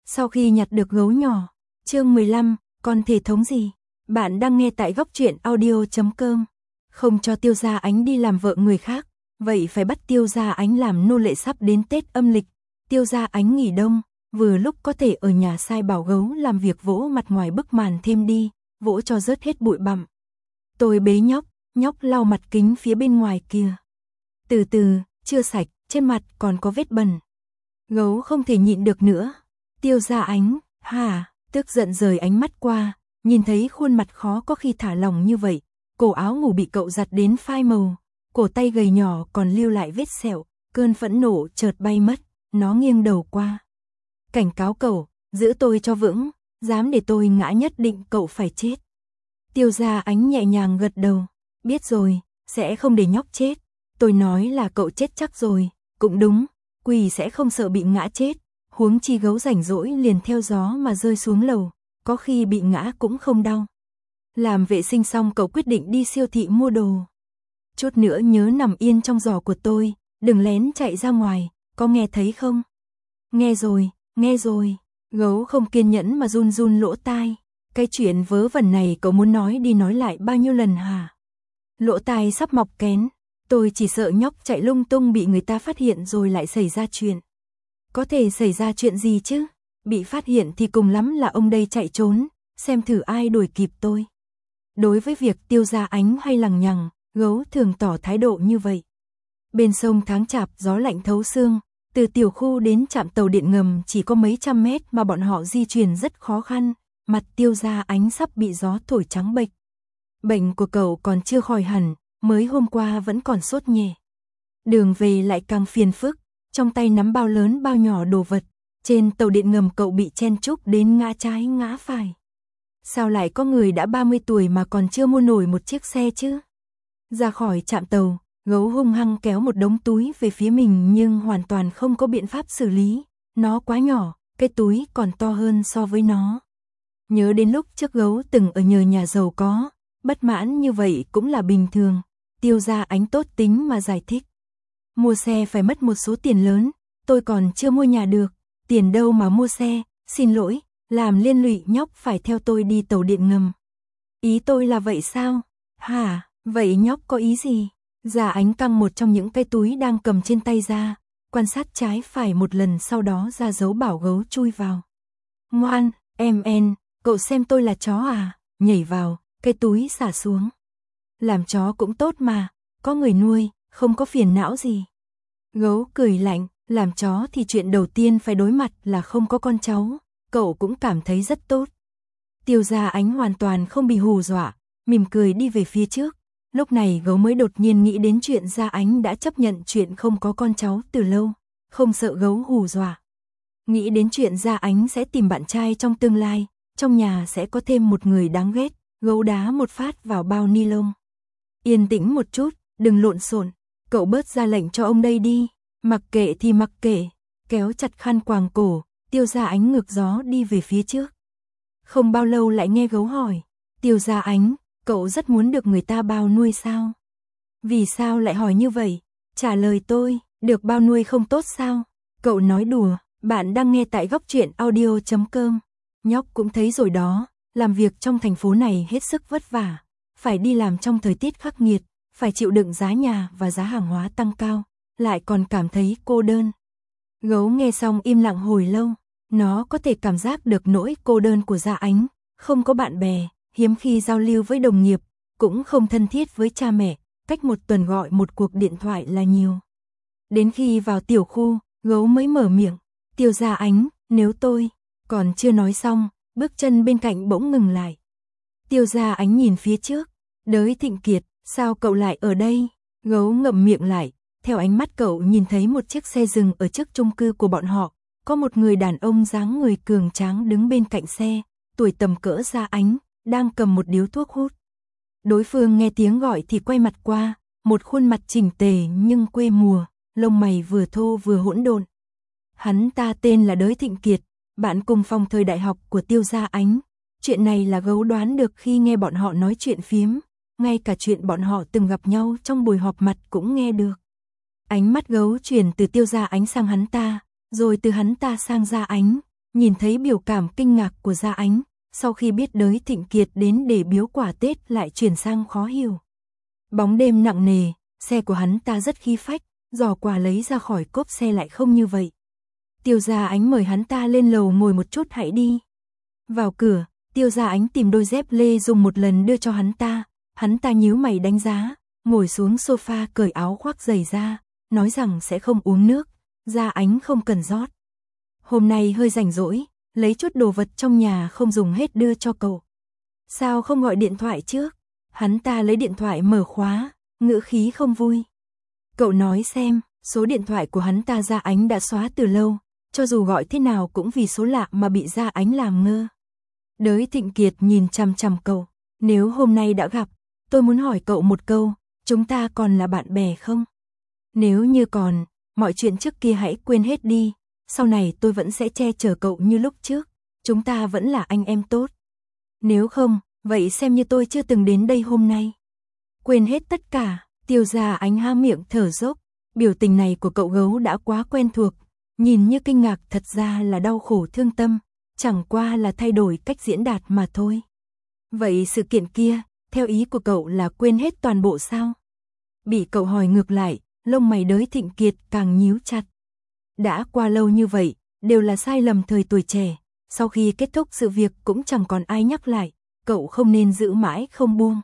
Sau khi nhặt được gấu nhỏ, chương 15, còn thể thống gì? Bạn đang nghe tại góc truyện audio.com. Không cho Tiêu Gia Ánh đi làm vợ người khác, vậy phải bắt Tiêu Gia Ánh làm nô lệ sắp đến Tết âm lịch. Tiêu Gia Ánh nghỉ đông, vừa lúc có thể ở nhà sai bảo gấu làm việc vỗ mặt ngoài bức màn thêm đi, vỗ cho rớt hết bụi bặm. Tôi bế nhóc, nhóc lau mặt kính phía bên ngoài kia. Từ từ, chưa sạch, trên mặt còn có vết bẩn. Gấu không thể nhịn được nữa. Tiêu Gia Ánh, hả, tức giận rời ánh mắt qua, nhìn thấy khuôn mặt khó có khi thả lỏng như vậy, cổ áo ngủ bị cậu giặt đến phai màu, cổ tay gầy nhỏ còn lưu lại vết sẹo, cơn phẫn nộ chợt bay mất, nó nghiêng đầu qua. Cảnh cáo cậu, giữ tôi cho vững, dám để tôi ngã nhất định cậu phải chết. Tiêu Gia Ánh nhẹ nhàng gật đầu, biết rồi, sẽ không để nhóc chết. Tôi nói là cậu chết chắc rồi, cũng đúng, quỷ sẽ không sợ bị ngã chết, huống chi gấu rảnh rỗi liền theo gió mà rơi xuống lầu, có khi bị ngã cũng không đau. Làm vệ sinh xong cậu quyết định đi siêu thị mua đồ. Chút nữa nhớ nằm yên trong giỏ của tôi, đừng lén chạy ra ngoài, có nghe thấy không? Nghe rồi, gấu không kiên nhẫn mà run run lỗ tai. Cái chuyện vớ vẩn này cậu muốn nói đi nói lại bao nhiêu lần hả? Lỗ tai sắp mọc kén. Tôi chỉ sợ nhóc chạy lung tung bị người ta phát hiện rồi lại xảy ra chuyện. Có thể xảy ra chuyện gì chứ? Bị phát hiện thì cùng lắm là ông đây chạy trốn, xem thử ai đuổi kịp tôi. Đối với việc Tiêu Gia Ánh hay lằng nhằng, gấu thường tỏ thái độ như vậy. Bên sông tháng Chạp gió lạnh thấu xương, từ tiểu khu đến trạm tàu điện ngầm chỉ có mấy trăm mét mà bọn họ di chuyển rất khó khăn, mặt Tiêu Gia Ánh sắp bị gió thổi trắng bệch. Bệnh của cậu còn chưa khỏi hẳn, mới hôm qua vẫn còn sốt nhẹ. Đường về lại càng phiền phức, trong tay nắm bao lớn bao nhỏ đồ vật, trên tàu điện ngầm cậu bị chen chúc đến ngã trái ngã phải. Sao lại có người đã 30 tuổi mà còn chưa mua nổi một chiếc xe chứ? Ra khỏi trạm tàu, gấu hung hăng kéo một đống túi về phía mình nhưng hoàn toàn không có biện pháp xử lý, nó quá nhỏ, cái túi còn to hơn so với nó. Nhớ đến lúc trước gấu từng ở nhờ nhà giàu có, bất mãn như vậy cũng là bình thường. Tiêu Gia Ánh tốt tính mà giải thích. Mua xe phải mất một số tiền lớn, tôi còn chưa mua nhà được, tiền đâu mà mua xe, xin lỗi, làm liên lụy nhóc phải theo tôi đi tàu điện ngầm. Ý tôi là vậy sao? Hả, vậy nhóc có ý gì? Gia Ánh căng một trong những cái túi đang cầm trên tay ra, quan sát trái phải một lần sau đó ra dấu bảo gấu chui vào. Ngoan, em, cậu xem tôi là chó à? Nhảy vào, cái túi xả xuống. Làm chó cũng tốt mà, có người nuôi, không có phiền não gì. Gấu cười lạnh, làm chó thì chuyện đầu tiên phải đối mặt là không có con cháu, cậu cũng cảm thấy rất tốt. Tiêu Gia Ánh hoàn toàn không bị hù dọa, mỉm cười đi về phía trước. Lúc này gấu mới đột nhiên nghĩ đến chuyện Gia Ánh đã chấp nhận chuyện không có con cháu từ lâu, không sợ gấu hù dọa. Nghĩ đến chuyện Gia Ánh sẽ tìm bạn trai trong tương lai, trong nhà sẽ có thêm một người đáng ghét, gấu đá một phát vào bao ni lông. Yên tĩnh một chút, đừng lộn xộn, cậu bớt ra lệnh cho ông đây đi, mặc kệ thì mặc kệ, kéo chặt khăn quàng cổ, Tiêu Gia Ánh ngược gió đi về phía trước. Không bao lâu lại nghe gấu hỏi, Tiêu Gia Ánh, cậu rất muốn được người ta bao nuôi sao? Vì sao lại hỏi như vậy? Trả lời tôi, được bao nuôi không tốt sao? Cậu nói đùa, bạn đang nghe tại góc truyện audio.com. Nhóc cũng thấy rồi đó, làm việc trong thành phố này hết sức vất vả. Phải đi làm trong thời tiết khắc nghiệt, phải chịu đựng giá nhà và giá hàng hóa tăng cao, lại còn cảm thấy cô đơn. Gấu nghe xong im lặng hồi lâu, nó có thể cảm giác được nỗi cô đơn của Gia Ánh, không có bạn bè, hiếm khi giao lưu với đồng nghiệp, cũng không thân thiết với cha mẹ, cách một tuần gọi một cuộc điện thoại là nhiều. Đến khi vào tiểu khu, gấu mới mở miệng, Tiêu Gia Ánh, nếu tôi, còn chưa nói xong, bước chân bên cạnh bỗng ngừng lại. Tiêu Gia Ánh nhìn phía trước, Đới Thịnh Kiệt, sao cậu lại ở đây? Gấu ngậm miệng lại, theo ánh mắt cậu nhìn thấy một chiếc xe dừng ở trước chung cư của bọn họ, có một người đàn ông dáng người cường tráng đứng bên cạnh xe, tuổi tầm cỡ Gia Ánh, đang cầm một điếu thuốc hút. Đối phương nghe tiếng gọi thì quay mặt qua, một khuôn mặt chỉnh tề nhưng quê mùa, lông mày vừa thô vừa hỗn độn. Hắn ta tên là Đới Thịnh Kiệt, bạn cùng phòng thời đại học của Tiêu Gia Ánh. Chuyện này là gấu đoán được khi nghe bọn họ nói chuyện phiếm, ngay cả chuyện bọn họ từng gặp nhau trong buổi họp mặt cũng nghe được. Ánh mắt gấu chuyển từ Tiêu Gia Ánh sang hắn ta, rồi từ hắn ta sang Gia Ánh, nhìn thấy biểu cảm kinh ngạc của Gia Ánh, sau khi biết Đới Thịnh Kiệt đến để biếu quà Tết lại chuyển sang khó hiểu. Bóng đêm nặng nề, xe của hắn ta rất khí phách, giỏ quà lấy ra khỏi cốp xe lại không như vậy. Tiêu Gia Ánh mời hắn ta lên lầu ngồi một chút hãy đi. Vào cửa, Tiêu Gia Ánh tìm đôi dép lê dùng một lần đưa cho hắn ta nhíu mày đánh giá, ngồi xuống sofa cởi áo khoác giày ra, nói rằng sẽ không uống nước, Gia Ánh không cần rót. Hôm nay hơi rảnh rỗi, lấy chút đồ vật trong nhà không dùng hết đưa cho cậu. Sao không gọi điện thoại trước? Hắn ta lấy điện thoại mở khóa, ngữ khí không vui. Cậu nói xem, số điện thoại của hắn ta Gia Ánh đã xóa từ lâu, cho dù gọi thế nào cũng vì số lạ mà bị Gia Ánh làm ngơ. Đới Thịnh Kiệt nhìn chằm chằm cậu, nếu hôm nay đã gặp, tôi muốn hỏi cậu một câu, chúng ta còn là bạn bè không? Nếu như còn, mọi chuyện trước kia hãy quên hết đi, sau này tôi vẫn sẽ che chở cậu như lúc trước, chúng ta vẫn là anh em tốt. Nếu không, vậy xem như tôi chưa từng đến đây hôm nay. Quên hết tất cả, Tiêu Gia Ánh há miệng thở dốc, biểu tình này của cậu gấu đã quá quen thuộc, nhìn như kinh ngạc thật ra là đau khổ thương tâm, chẳng qua là thay đổi cách diễn đạt mà thôi. Vậy sự kiện kia, theo ý của cậu là quên hết toàn bộ sao? Bị cậu hỏi ngược lại, lông mày Đới Thịnh Kiệt càng nhíu chặt. Đã qua lâu như vậy, đều là sai lầm thời tuổi trẻ, sau khi kết thúc sự việc cũng chẳng còn ai nhắc lại, cậu không nên giữ mãi không buông.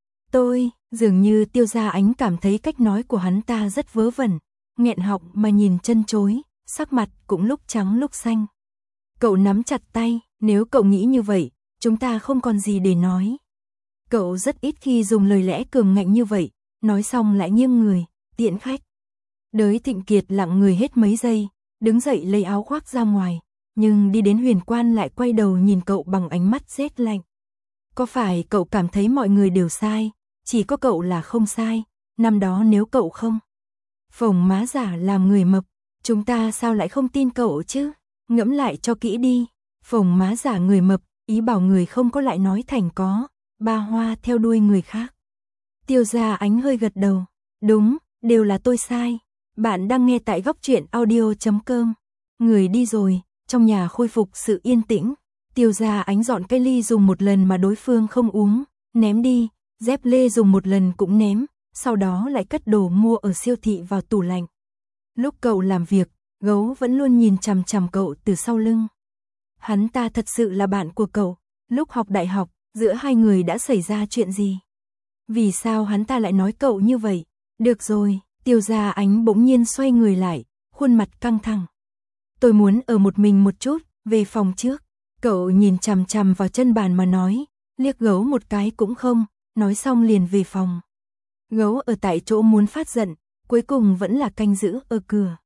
Dường như Tiêu Gia Ánh cảm thấy cách nói của hắn ta rất vớ vẩn, nghẹn họng mà nhìn chân chối, sắc mặt cũng lúc trắng lúc xanh. Cậu nắm chặt tay, nếu cậu nghĩ như vậy, chúng ta không còn gì để nói. Cậu rất ít khi dùng lời lẽ cường ngạnh như vậy, nói xong lại nghiêng người, tiễn khách. Đới Thịnh Kiệt lặng người hết mấy giây, đứng dậy lấy áo khoác ra ngoài, nhưng đi đến Huyền Quan lại quay đầu nhìn cậu bằng ánh mắt rét lạnh. Có phải cậu cảm thấy mọi người đều sai, chỉ có cậu là không sai, năm đó nếu cậu không phồng má giả làm người mập, chúng ta sao lại không tin cậu chứ? Ngẫm lại cho kỹ đi, phồng má giả người mập, ý bảo người không có lại nói thành có, ba hoa theo đuôi người khác. Tiêu Gia Ánh hơi gật đầu, đúng, đều là tôi sai. Bạn đang nghe tại góc truyện audio.com. Người đi rồi, trong nhà khôi phục sự yên tĩnh. Tiêu Gia Ánh dọn cái ly dùng một lần mà đối phương không uống, ném đi, dép lê dùng một lần cũng ném, sau đó lại cất đồ mua ở siêu thị vào tủ lạnh. Lúc cậu làm việc, gấu vẫn luôn nhìn chằm chằm cậu từ sau lưng. Hắn ta thật sự là bạn của cậu, lúc học đại học, giữa hai người đã xảy ra chuyện gì? Vì sao hắn ta lại nói cậu như vậy? Được rồi, Tiêu Gia Ánh bỗng nhiên xoay người lại, khuôn mặt căng thẳng. Tôi muốn ở một mình một chút, về phòng trước. Cậu nhìn chằm chằm vào chân bàn mà nói, liếc gấu một cái cũng không, nói xong liền về phòng. Gấu ở tại chỗ muốn phát giận, cuối cùng vẫn là canh giữ ở cửa.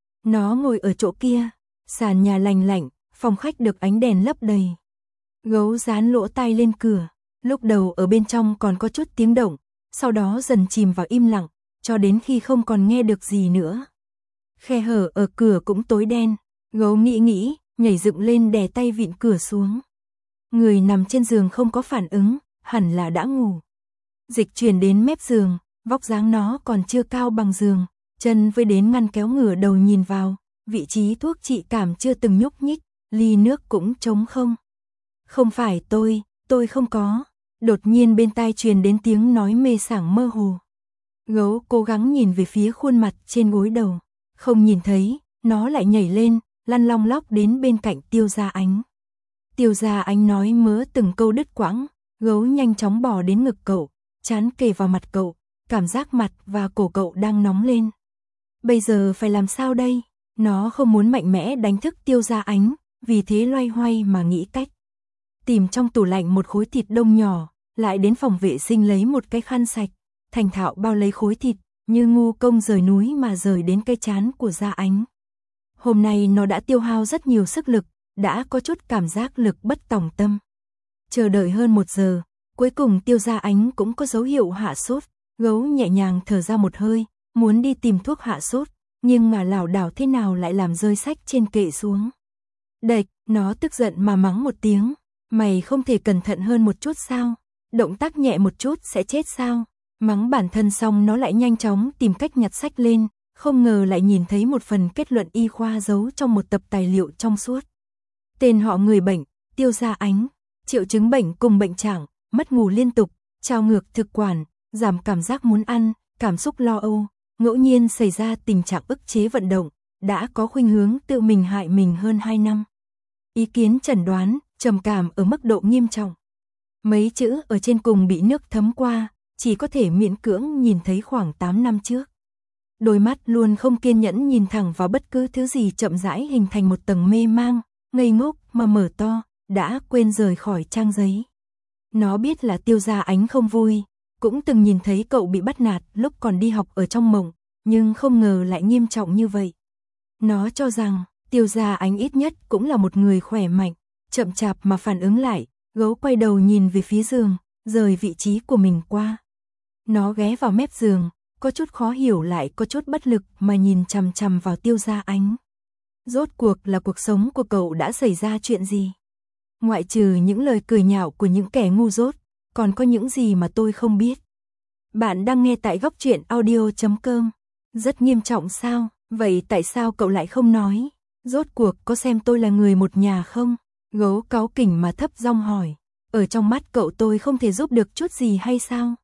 Nó ngồi ở chỗ kia, sàn nhà lành lạnh, phòng khách được ánh đèn lấp đầy. Gấu dán lỗ tai lên cửa, lúc đầu ở bên trong còn có chút tiếng động, sau đó dần chìm vào im lặng, cho đến khi không còn nghe được gì nữa. Khe hở ở cửa cũng tối đen, gấu nghĩ, nhảy dựng lên đè tay vịn cửa xuống. Người nằm trên giường không có phản ứng, hẳn là đã ngủ. Dịch chuyển đến mép giường, vóc dáng nó còn chưa cao bằng giường, chân với đến ngăn kéo ngửa đầu nhìn vào, vị trí thuốc trị cảm chưa từng nhúc nhích, ly nước cũng trống không. Không phải tôi không có. Đột nhiên bên tai truyền đến tiếng nói mê sảng mơ hồ. Gấu cố gắng nhìn về phía khuôn mặt trên gối đầu, không nhìn thấy, nó lại nhảy lên, lăn long lóc đến bên cạnh Tiêu Gia Ánh. Tiêu Gia Ánh nói mớ từng câu đứt quãng, gấu nhanh chóng bò đến ngực cậu, trán kề vào mặt cậu, cảm giác mặt và cổ cậu đang nóng lên. Bây giờ phải làm sao đây? Nó không muốn mạnh mẽ đánh thức Tiêu Gia Ánh, vì thế loay hoay mà nghĩ cách. Tìm trong tủ lạnh một khối thịt đông nhỏ, lại đến phòng vệ sinh lấy một cái khăn sạch, thành thạo bao lấy khối thịt, như ngu công rời núi mà rời đến cái trán của Gia Ánh. Hôm nay nó đã tiêu hao rất nhiều sức lực, đã có chút cảm giác lực bất tòng tâm. Chờ đợi hơn 1 giờ, cuối cùng Tiêu Gia Ánh cũng có dấu hiệu hạ sốt, gấu nhẹ nhàng thở ra một hơi, muốn đi tìm thuốc hạ sốt, nhưng mà lảo đảo thế nào lại làm rơi sách trên kệ xuống. Đệch, nó tức giận mà mắng một tiếng, mày không thể cẩn thận hơn một chút sao? Động tác nhẹ một chút sẽ chết sao? Mắng bản thân xong nó lại nhanh chóng tìm cách nhặt sách lên, không ngờ lại nhìn thấy một phần kết luận y khoa giấu trong một tập tài liệu trong suốt. Tên họ người bệnh, Tiêu Gia Ánh. Triệu chứng bệnh cùng bệnh trạng, mất ngủ liên tục, trào ngược thực quản, giảm cảm giác muốn ăn, cảm xúc lo âu, ngẫu nhiên xảy ra tình trạng ức chế vận động, đã có khuynh hướng tự mình hại mình hơn 2 năm. Ý kiến chẩn đoán, trầm cảm ở mức độ nghiêm trọng. Mấy chữ ở trên cùng bị nước thấm qua, chỉ có thể miễn cưỡng nhìn thấy khoảng 8 năm trước. Đôi mắt luôn không kiên nhẫn nhìn thẳng vào bất cứ thứ gì, chậm rãi hình thành một tầng mê mang, ngây ngốc mà mở to, đã quên rời khỏi trang giấy. Nó biết là Tiêu Gia Ánh không vui, cũng từng nhìn thấy cậu bị bắt nạt lúc còn đi học ở trong mộng, nhưng không ngờ lại nghiêm trọng như vậy. Nó cho rằng, Tiêu Gia Ánh ít nhất cũng là một người khỏe mạnh, chậm chạp mà phản ứng lại, gấu quay đầu nhìn về phía giường, rời vị trí của mình qua. Nó ghé vào mép giường, có chút khó hiểu lại có chút bất lực mà nhìn chằm chằm vào Tiêu Gia Ánh. Rốt cuộc là cuộc sống của cậu đã xảy ra chuyện gì? Ngoại trừ những lời cười nhạo của những kẻ ngu dốt, còn có những gì mà tôi không biết? Bạn đang nghe tại Góc Truyện Audio.com. Rất nghiêm trọng sao? Vậy tại sao cậu lại không nói? Rốt cuộc có xem tôi là người một nhà không? Gấu cáu kỉnh mà thấp giọng hỏi. Ở trong mắt cậu tôi không thể giúp được chút gì hay sao?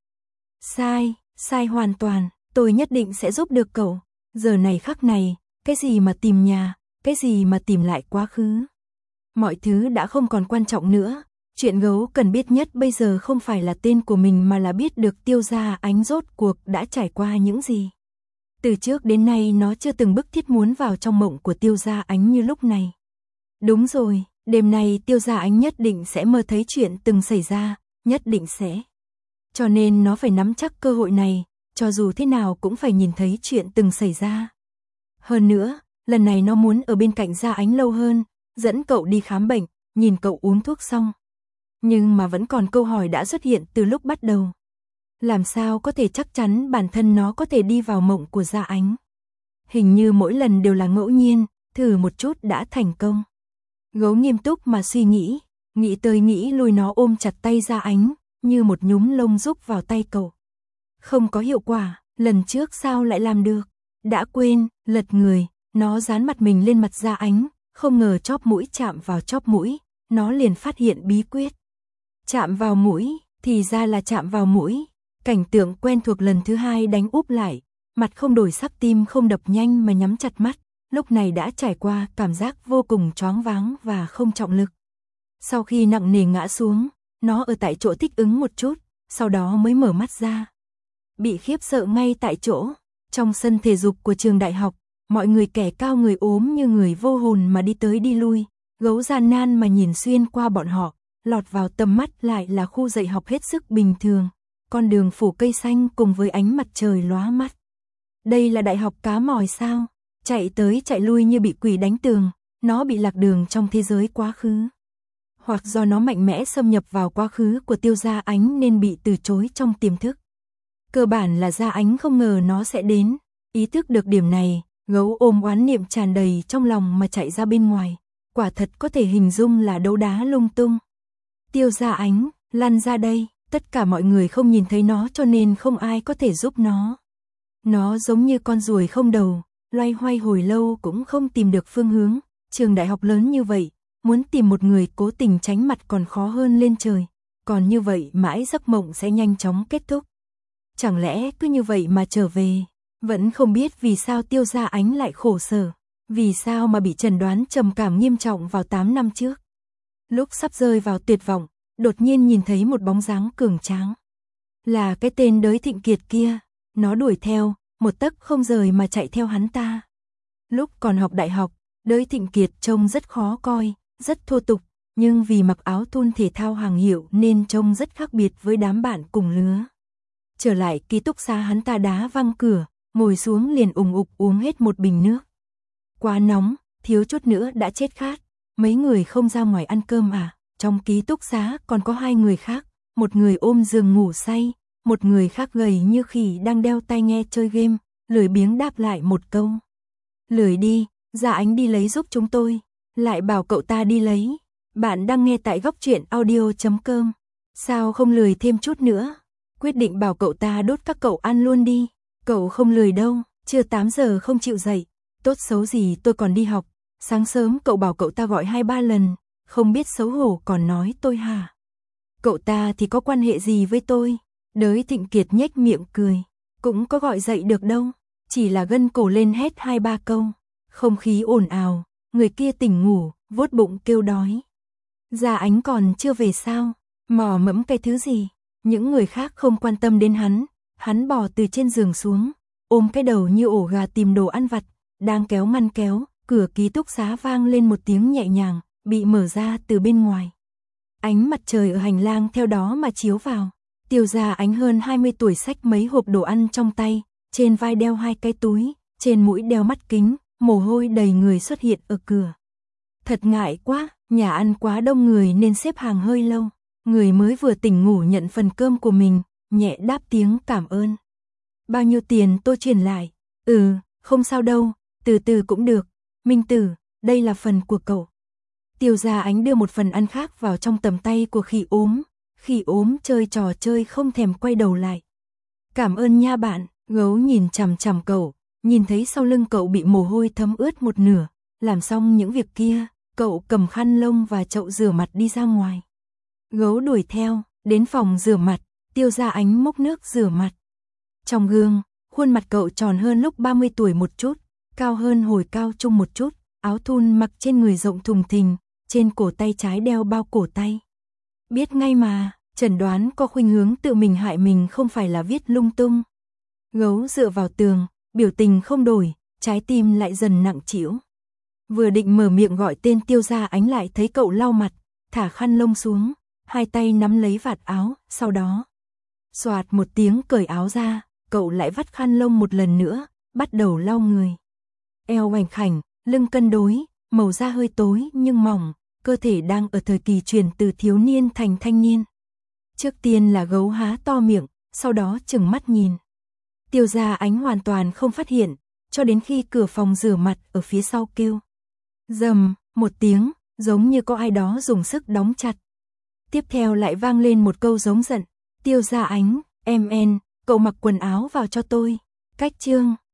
Sai, sai hoàn toàn, tôi nhất định sẽ giúp được cậu. Giờ này khắc này, cái gì mà tìm nhà, cái gì mà tìm lại quá khứ. Mọi thứ đã không còn quan trọng nữa. Chuyện gấu cần biết nhất bây giờ không phải là tên của mình mà là biết được Tiêu Gia Ánh rốt cuộc đã trải qua những gì. Từ trước đến nay nó chưa từng bức thiết muốn vào trong mộng của Tiêu Gia Ánh như lúc này. Đúng rồi, đêm nay Tiêu Gia Ánh nhất định sẽ mơ thấy chuyện từng xảy ra, nhất định sẽ. Cho nên nó phải nắm chắc cơ hội này, cho dù thế nào cũng phải nhìn thấy chuyện từng xảy ra. Hơn nữa, lần này nó muốn ở bên cạnh Gia Ánh lâu hơn, dẫn cậu đi khám bệnh, nhìn cậu uống thuốc xong. Nhưng mà vẫn còn câu hỏi đã xuất hiện từ lúc bắt đầu. Làm sao có thể chắc chắn bản thân nó có thể đi vào mộng của Gia Ánh? Hình như mỗi lần đều là ngẫu nhiên, thử một chút đã thành công. Gấu nghiêm túc mà suy nghĩ, nghĩ tới nghĩ lui nó ôm chặt tay Gia Ánh, như một nhúm lông rúc vào tay cậu. Không có hiệu quả, lần trước sao lại làm được? Đã quên, lật người, nó dán mặt mình lên mặt Gia Ánh, không ngờ chóp mũi chạm vào chóp mũi, nó liền phát hiện bí quyết. Chạm vào mũi, thì ra là chạm vào mũi. Cảnh tượng quen thuộc lần thứ hai đánh úp lại, mặt không đổi sắc, tim không đập nhanh mà nhắm chặt mắt, lúc này đã trải qua cảm giác vô cùng choáng váng và không trọng lực. Sau khi nặng nề ngã xuống, nó ở tại chỗ thích ứng một chút, sau đó mới mở mắt ra. Bị khiếp sợ ngay tại chỗ, trong sân thể dục của trường đại học, mọi người kẻ cao người ốm như người vô hồn mà đi tới đi lui, gấu gian nan mà nhìn xuyên qua bọn họ, lọt vào tầm mắt lại là khu dạy học hết sức bình thường, con đường phủ cây xanh cùng với ánh mặt trời lóa mắt. Đây là đại học cá mòi sao? Chạy tới chạy lui như bị quỷ đánh tường, nó bị lạc đường trong thế giới quá khứ. Hoặc do nó mạnh mẽ xâm nhập vào quá khứ của Tiêu Gia Ánh nên bị từ chối trong tiềm thức. Cơ bản là Gia Ánh không ngờ nó sẽ đến, ý thức được điểm này, gấu ôm oán niệm tràn đầy trong lòng mà chạy ra bên ngoài, quả thật có thể hình dung là đấu đá lung tung. Tiêu Gia Ánh, lăn ra đây, tất cả mọi người không nhìn thấy nó cho nên không ai có thể giúp nó. Nó giống như con ruồi không đầu, loay hoay hồi lâu cũng không tìm được phương hướng, trường đại học lớn như vậy, muốn tìm một người cố tình tránh mặt còn khó hơn lên trời, còn như vậy mãi giấc mộng sẽ nhanh chóng kết thúc. Chẳng lẽ cứ như vậy mà trở về, vẫn không biết vì sao Tiêu Gia Ánh lại khổ sở, vì sao mà bị chẩn đoán trầm cảm nghiêm trọng vào 8 năm trước. Lúc sắp rơi vào tuyệt vọng, đột nhiên nhìn thấy một bóng dáng cường tráng. Là cái tên Đới Thịnh Kiệt kia, nó đuổi theo, một tấc không rời mà chạy theo hắn ta. Lúc còn học đại học, Đới Thịnh Kiệt trông rất khó coi, rất thô tục, nhưng vì mặc áo thun thể thao hàng hiệu nên trông rất khác biệt với đám bạn cùng lứa. Trở lại ký túc xá hắn ta đá văng cửa, ngồi xuống liền ùng ục uống hết một bình nước. Quá nóng, thiếu chút nữa đã chết khát. Mấy người không ra ngoài ăn cơm à? Trong ký túc xá còn có 2 người khác, một người ôm giường ngủ say, một người khác gầy như khỉ đang đeo tai nghe chơi game, lười biếng đáp lại một câu. Lười đi, Gia Ánh đi lấy giúp chúng tôi, lại bảo cậu ta đi lấy. Bạn đang nghe tại Góc Truyện Audio.com. Sao không lười thêm chút nữa? Quyết định bảo cậu ta đốt các cậu ăn luôn đi. Cậu không lười đâu, chưa 8 giờ không chịu dậy. Tốt xấu gì tôi còn đi học. Sáng sớm cậu bảo cậu ta gọi 2-3 lần, không biết xấu hổ còn nói tôi hả? Cậu ta thì có quan hệ gì với tôi? Đới Thịnh Kiệt nhếch miệng cười, cũng có gọi dậy được đâu, chỉ là gân cổ lên hét 2-3 câu. Không khí ồn ào, người kia tỉnh ngủ, vuốt bụng kêu đói. Gia Ánh còn chưa về sao? Mò mẫm cái thứ gì? Những người khác không quan tâm đến hắn bò từ trên giường xuống, ôm cái đầu như ổ gà tìm đồ ăn vặt, đang kéo ngăn kéo, cửa ký túc xá vang lên một tiếng nhẹ nhàng, bị mở ra từ bên ngoài. Ánh mặt trời ở hành lang theo đó mà chiếu vào. Tiêu Gia Ánh hơn 20 tuổi xách mấy hộp đồ ăn trong tay, trên vai đeo 2 cái túi, trên mũi đeo mắt kính, mồ hôi đầy người xuất hiện ở cửa. Thật ngại quá, nhà ăn quá đông người nên xếp hàng hơi lâu. Người mới vừa tỉnh ngủ nhận phần cơm của mình, nhẹ đáp tiếng cảm ơn. Bao nhiêu tiền tôi chuyển lại? Không sao đâu, từ từ cũng được. Minh Tử, đây là phần của cậu. Tiêu Gia Ánh đưa một phần ăn khác vào trong tầm tay của Khỉ Ốm. Khỉ Ốm chơi trò chơi không thèm quay đầu lại. Cảm ơn nha bạn. Gấu nhìn chằm chằm cậu, nhìn thấy sau lưng cậu bị mồ hôi thấm ướt một nửa. Làm xong những việc kia, cậu cầm khăn lông và chậu rửa mặt đi ra ngoài. Gấu đuổi theo, đến phòng rửa mặt, Tiêu Gia Ánh múc nước rửa mặt. Trong gương, khuôn mặt cậu tròn hơn lúc 30 tuổi một chút, cao hơn hồi cao trung một chút, áo thun mặc trên người rộng thùng thình, trên cổ tay trái đeo bao cổ tay. Biết ngay mà, chẩn đoán có khuynh hướng tự mình hại mình không phải là viết lung tung. Gấu dựa vào tường, biểu tình không đổi, trái tim lại dần nặng trĩu. Vừa định mở miệng gọi tên Tiêu Gia Ánh lại thấy cậu lau mặt, thả khăn lông xuống, hai tay nắm lấy vạt áo, sau đó xoạt một tiếng cởi áo ra, cậu lại vắt khăn lông một lần nữa, bắt đầu lau người. Eo oành khảnh, lưng cân đối, màu da hơi tối nhưng mỏng, cơ thể đang ở thời kỳ chuyển từ thiếu niên thành thanh niên. Trước tiên là gấu há to miệng, sau đó trừng mắt nhìn. Tiêu Gia Ánh hoàn toàn không phát hiện, cho đến khi cửa phòng rửa mặt ở phía sau kêu. Rầm, một tiếng, giống như có ai đó dùng sức đóng chặt. Tiếp theo lại vang lên một câu giống giận. Tiêu Gia Ánh, cậu mặc quần áo vào cho tôi. Cách chương.